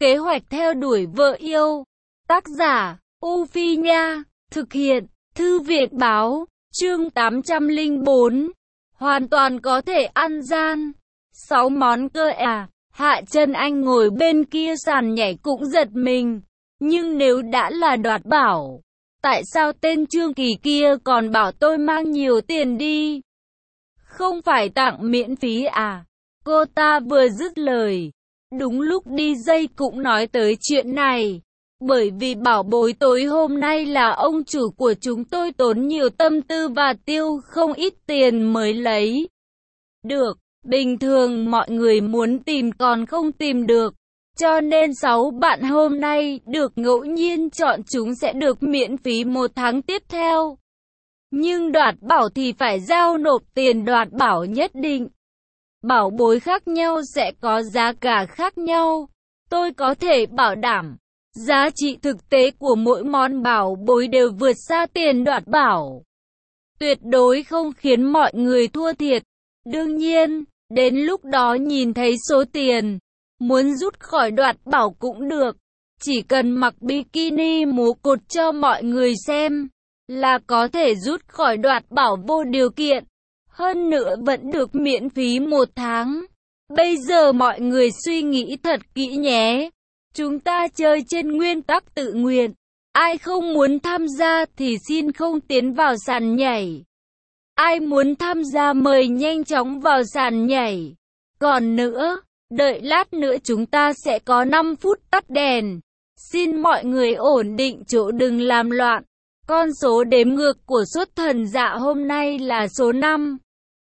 Kế hoạch theo đuổi vợ yêu. Tác giả, U Phi Nha. Thực hiện, Thư viện Báo. Chương 804. Hoàn toàn có thể ăn gian. 6 món cơ à. Hạ Chân Anh ngồi bên kia sàn nhảy cũng giật mình. Nhưng nếu đã là đoạt bảo, tại sao tên Trương Kỳ kia còn bảo tôi mang nhiều tiền đi? Không phải tặng miễn phí à? Cô ta vừa dứt lời, đúng lúc DJ cũng nói tới chuyện này. Bởi vì bảo bối tối hôm nay là ông chủ của chúng tôi tốn nhiều tâm tư và tiêu không ít tiền mới lấy được. Bình thường mọi người muốn tìm còn không tìm được. Cho nên 6 bạn hôm nay được ngẫu nhiên chọn chúng sẽ được miễn phí 1 tháng tiếp theo. Nhưng đoạt bảo thì phải giao nộp tiền đoạt bảo nhất định. Bảo bối khác nhau sẽ có giá cả khác nhau. Tôi có thể bảo đảm, giá trị thực tế của mỗi món bảo bối đều vượt xa tiền đoạt bảo. Tuyệt đối không khiến mọi người thua thiệt. Đương nhiên, đến lúc đó nhìn thấy số tiền, muốn rút khỏi đoạt bảo cũng được. Chỉ cần mặc bikini múa cột cho mọi người xem, là có thể rút khỏi đoạt bảo vô điều kiện. Hơn nữa vẫn được miễn phí 1 tháng. Bây giờ mọi người suy nghĩ thật kỹ nhé. Chúng ta chơi trên nguyên tắc tự nguyện. Ai không muốn tham gia thì xin không tiến vào sàn nhảy. Ai muốn tham gia mời nhanh chóng vào sàn nhảy. Còn nữa, đợi lát nữa chúng ta sẽ có 5 phút tắt đèn. Xin mọi người ổn định chỗ đừng làm loạn. Con số đếm ngược của Xuất Thần Dạ hôm nay là số 5.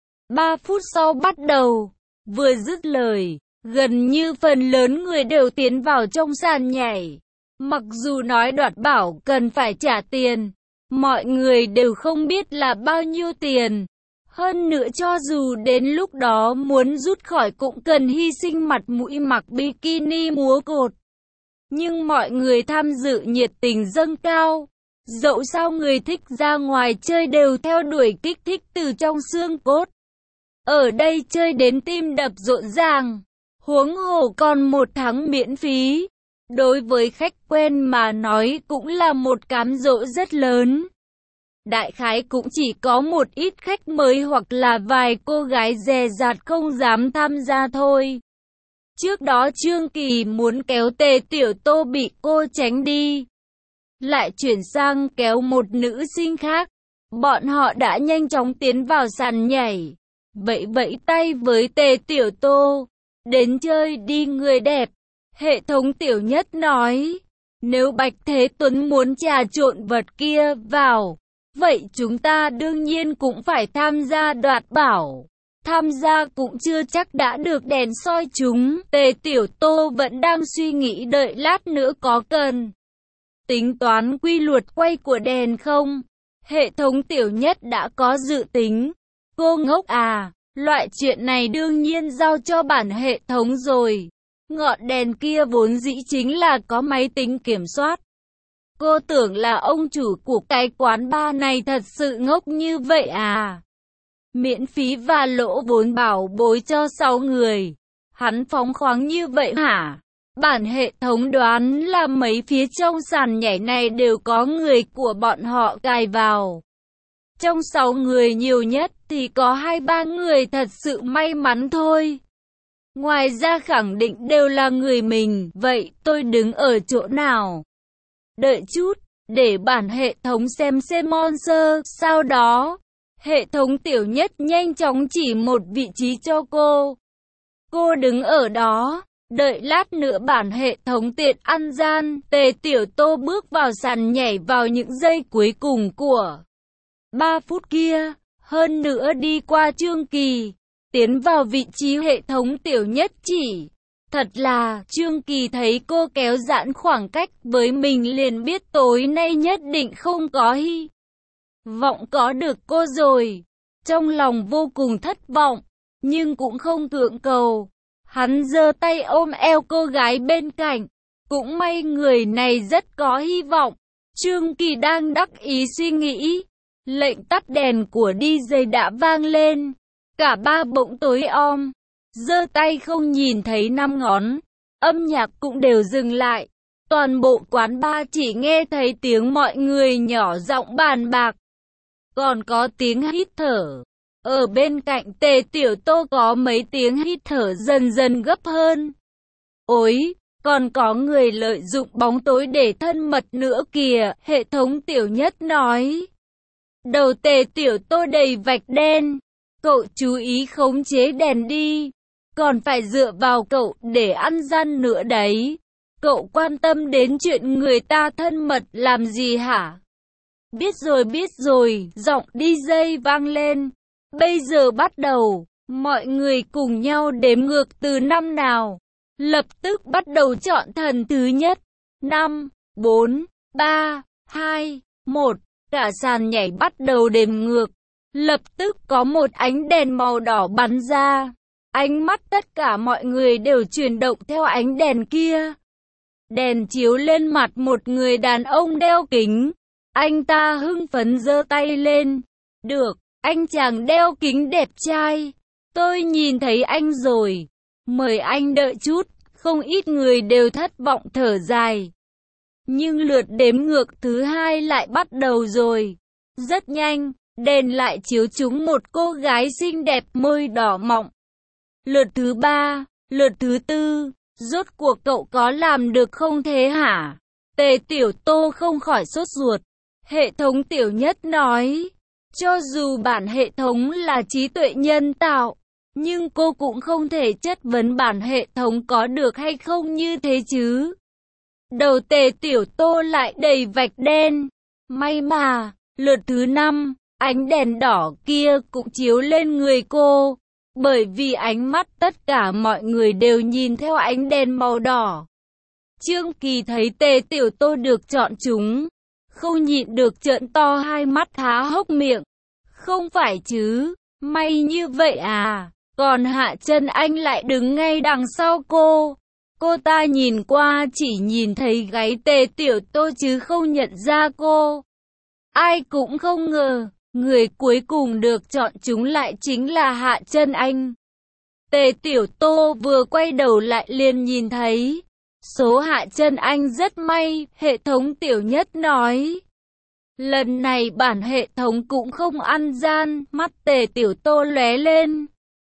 3 phút sau bắt đầu. Vừa dứt lời, gần như phần lớn người đều tiến vào trong sàn nhảy. Mặc dù nói đoạt bảo cần phải trả tiền, mọi người đều không biết là bao nhiêu tiền. Hơn nữa cho dù đến lúc đó muốn rút khỏi cũng cần hy sinh mặt mũi mặc bikini múa cột. Nhưng mọi người tham dự nhiệt tình dâng cao. Dẫu sao người thích ra ngoài chơi đều theo đuổi kích thích từ trong xương cốt. Ở đây chơi đến tim đập rộn ràng. Huống hồ còn 1 tháng miễn phí. Đối với khách quen mà nói cũng là một cám dỗ rất lớn. Đại khái cũng chỉ có một ít khách mới hoặc là vài cô gái dè dặt không dám tham gia thôi. Trước đó Trương Kỳ muốn kéo Tề Tiểu Tô bị cô tránh đi. Lại chuyển sang kéo một nữ sinh khác. Bọn họ đã nhanh chóng tiến vào sàn nhảy. Vẫy tay với Tề Tiểu Tô. Đến chơi đi người đẹp. Hệ thống Tiểu Nhất nói. Nếu Bạch Thế Tuấn muốn trà trộn vật kia vào, vậy chúng ta đương nhiên cũng phải tham gia đoạt bảo. Tham gia cũng chưa chắc đã được đèn soi chúng. Tề Tiểu Tô vẫn đang suy nghĩ đợi lát nữa có cần tính toán quy luật quay của đèn không? Hệ thống Tiểu Nhất đã có dự tính. Cô ngốc à, loại chuyện này đương nhiên giao cho bản hệ thống rồi. Ngọn đèn kia vốn dĩ chính là có máy tính kiểm soát. Cô tưởng là ông chủ của cái quán bar này thật sự ngốc như vậy à? Miễn phí và lỗ vốn bảo bối cho 6 người. Hắn phóng khoáng như vậy hả? Bản hệ thống đoán là mấy phía trong sàn nhảy này đều có người của bọn họ cài vào. Trong 6 người nhiều nhất thì có 2-3 người thật sự may mắn thôi. Ngoài ra khẳng định đều là người mình. Vậy tôi đứng ở chỗ nào? Đợi chút, để bản hệ thống xem monster. Sau đó, hệ thống Tiểu Nhất nhanh chóng chỉ một vị trí cho cô. Cô đứng ở đó. Đợi lát nữa bản hệ thống tiện ăn gian. Tề Tiểu Tô bước vào sàn nhảy vào những giây cuối cùng của 3 phút kia. Hơn nữa đi qua Trương Kỳ, tiến vào vị trí hệ thống Tiểu Nhất chỉ. Thật là, Trương Kỳ thấy cô kéo giãn khoảng cách với mình liền biết tối nay nhất định không có hy vọng có được cô rồi. Trong lòng vô cùng thất vọng, nhưng cũng không cưỡng cầu. Hắn giơ tay ôm eo cô gái bên cạnh. Cũng may người này rất có hy vọng. Trương Kỳ đang đắc ý suy nghĩ. Lệnh tắt đèn của DJ đã vang lên. Cả ba bỗng tối om. Giơ tay không nhìn thấy 5 ngón. âm nhạc cũng đều dừng lại. Toàn bộ quán bar chỉ nghe thấy tiếng mọi người nhỏ giọng bàn bạc. Còn có tiếng hít thở. Ở bên cạnh Tề Tiểu Tô có mấy tiếng hít thở dần dần gấp hơn. Ôi, còn có người lợi dụng bóng tối để thân mật nữa kìa, hệ thống Tiểu Nhất nói. Đầu Tề Tiểu Tô đầy vạch đen. Cậu chú ý khống chế đèn đi. Còn phải dựa vào cậu để ăn gian nữa đấy. Cậu quan tâm đến chuyện người ta thân mật làm gì hả? Biết rồi, giọng DJ vang lên. Bây giờ bắt đầu, mọi người cùng nhau đếm ngược từ năm nào. Lập tức bắt đầu chọn thần thứ nhất. 5, 4, 3, 2, 1. Cả sàn nhảy bắt đầu đếm ngược. Lập tức có một ánh đèn màu đỏ bắn ra. Ánh mắt tất cả mọi người đều chuyển động theo ánh đèn kia. Đèn chiếu lên mặt một người đàn ông đeo kính. Anh ta hưng phấn giơ tay lên. Được, anh chàng đeo kính đẹp trai. Tôi nhìn thấy anh rồi. Mời anh đợi chút. Không ít người đều thất vọng thở dài. Nhưng lượt đếm ngược thứ hai lại bắt đầu rồi. Rất nhanh, đèn lại chiếu trúng một cô gái xinh đẹp môi đỏ mọng. Lượt thứ ba, lượt thứ tư. Rốt cuộc cậu có làm được không thế hả? Tề Tiểu Tô không khỏi sốt ruột. Hệ thống Tiểu Nhất nói. Cho dù bản hệ thống là trí tuệ nhân tạo, nhưng cô cũng không thể chất vấn bản hệ thống có được hay không như thế chứ. Đầu Tề Tiểu Tô lại đầy vạch đen. May mà, lượt thứ 5, ánh đèn đỏ kia cũng chiếu lên người cô. Bởi vì ánh mắt tất cả mọi người đều nhìn theo ánh đèn màu đỏ. Trương Kỳ thấy Tề Tiểu Tô được chọn chúng, không nhịn được trợn to hai mắt há hốc miệng. Không phải chứ, may như vậy à, còn Hạ Chân Anh lại đứng ngay đằng sau cô. Cô ta nhìn qua chỉ nhìn thấy gáy Tề Tiểu Tô chứ không nhận ra cô. Ai cũng không ngờ, người cuối cùng được chọn chúng lại chính là Hạ Chân Anh. Tề Tiểu Tô vừa quay đầu lại liền nhìn thấy. Số Hạ Chân Anh rất may, hệ thống Tiểu Nhất nói. Lần này bản hệ thống cũng không ăn gian, mắt Tề Tiểu Tô lóe lên.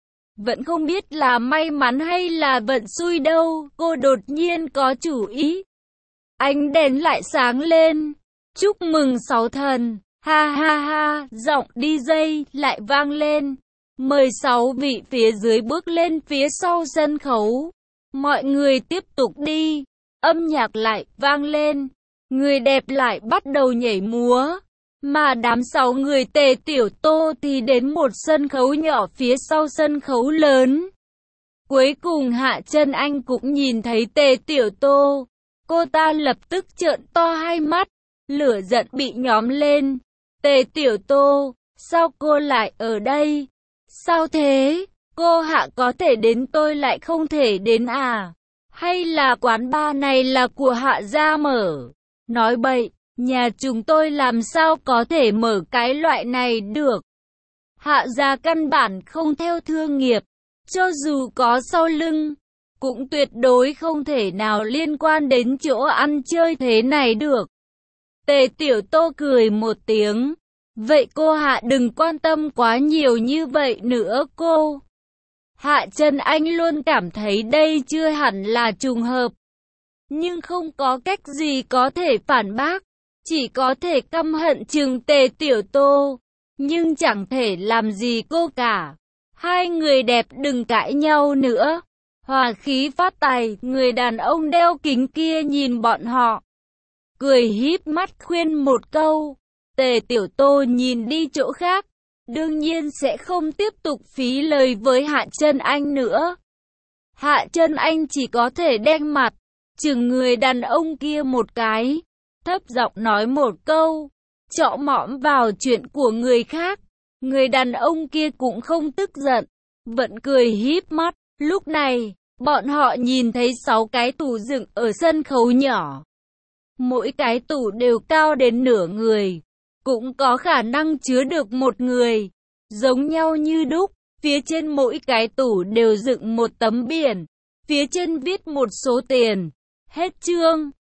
Vẫn không biết là may mắn hay là vận xui đâu, cô đột nhiên có chủ ý. Ánh đèn lại sáng lên. Chúc mừng 6 thần, ha ha ha, giọng DJ lại vang lên. Mời 6 vị phía dưới bước lên phía sau sân khấu. Mọi người tiếp tục đi. Âm nhạc lại vang lên. Người đẹp lại bắt đầu nhảy múa. Mà đám 6 người Tề Tiểu Tô thì đến một sân khấu nhỏ phía sau sân khấu lớn. Cuối cùng Hạ Chân Anh cũng nhìn thấy Tề Tiểu Tô. Cô ta lập tức trợn to hai mắt. Lửa giận bị nhóm lên. Tề Tiểu Tô, sao cô lại ở đây? Sao thế? Cô Hạ có thể đến tôi lại không thể đến à? Hay là quán bar này là của Hạ gia mở? Nói bậy, nhà chúng tôi làm sao có thể mở cái loại này được? Hạ gia căn bản không theo thương nghiệp, cho dù có sau lưng, cũng tuyệt đối không thể nào liên quan đến chỗ ăn chơi thế này được. Tề Tiểu Tô cười một tiếng. Vậy cô Hạ đừng quan tâm quá nhiều như vậy nữa cô. Hạ Chân Anh luôn cảm thấy đây chưa hẳn là trùng hợp. Nhưng không có cách gì có thể phản bác. Chỉ có thể căm hận chừng Tề Tiểu Tô. Nhưng chẳng thể làm gì cô cả. Hai người đẹp đừng cãi nhau nữa. Hòa khí phát tài, người đàn ông đeo kính kia nhìn bọn họ. Cười híp mắt khuyên một câu. Tề Tiểu Tô nhìn đi chỗ khác. Đương nhiên sẽ không tiếp tục phí lời với Hạ Chân Anh nữa. Hạ Chân Anh chỉ có thể đen mặt, chừng người đàn ông kia một cái, thấp giọng nói một câu, chọ mõm vào chuyện của người khác. Người đàn ông kia cũng không tức giận, vẫn cười híp mắt. Lúc này, bọn họ nhìn thấy 6 cái tủ dựng ở sân khấu nhỏ. Mỗi cái tủ đều cao đến nửa người, cũng có khả năng chứa được một người, giống nhau như đúc. Phía trên mỗi cái tủ đều dựng một tấm biển, Phía trên viết một số tiền. Hết chương.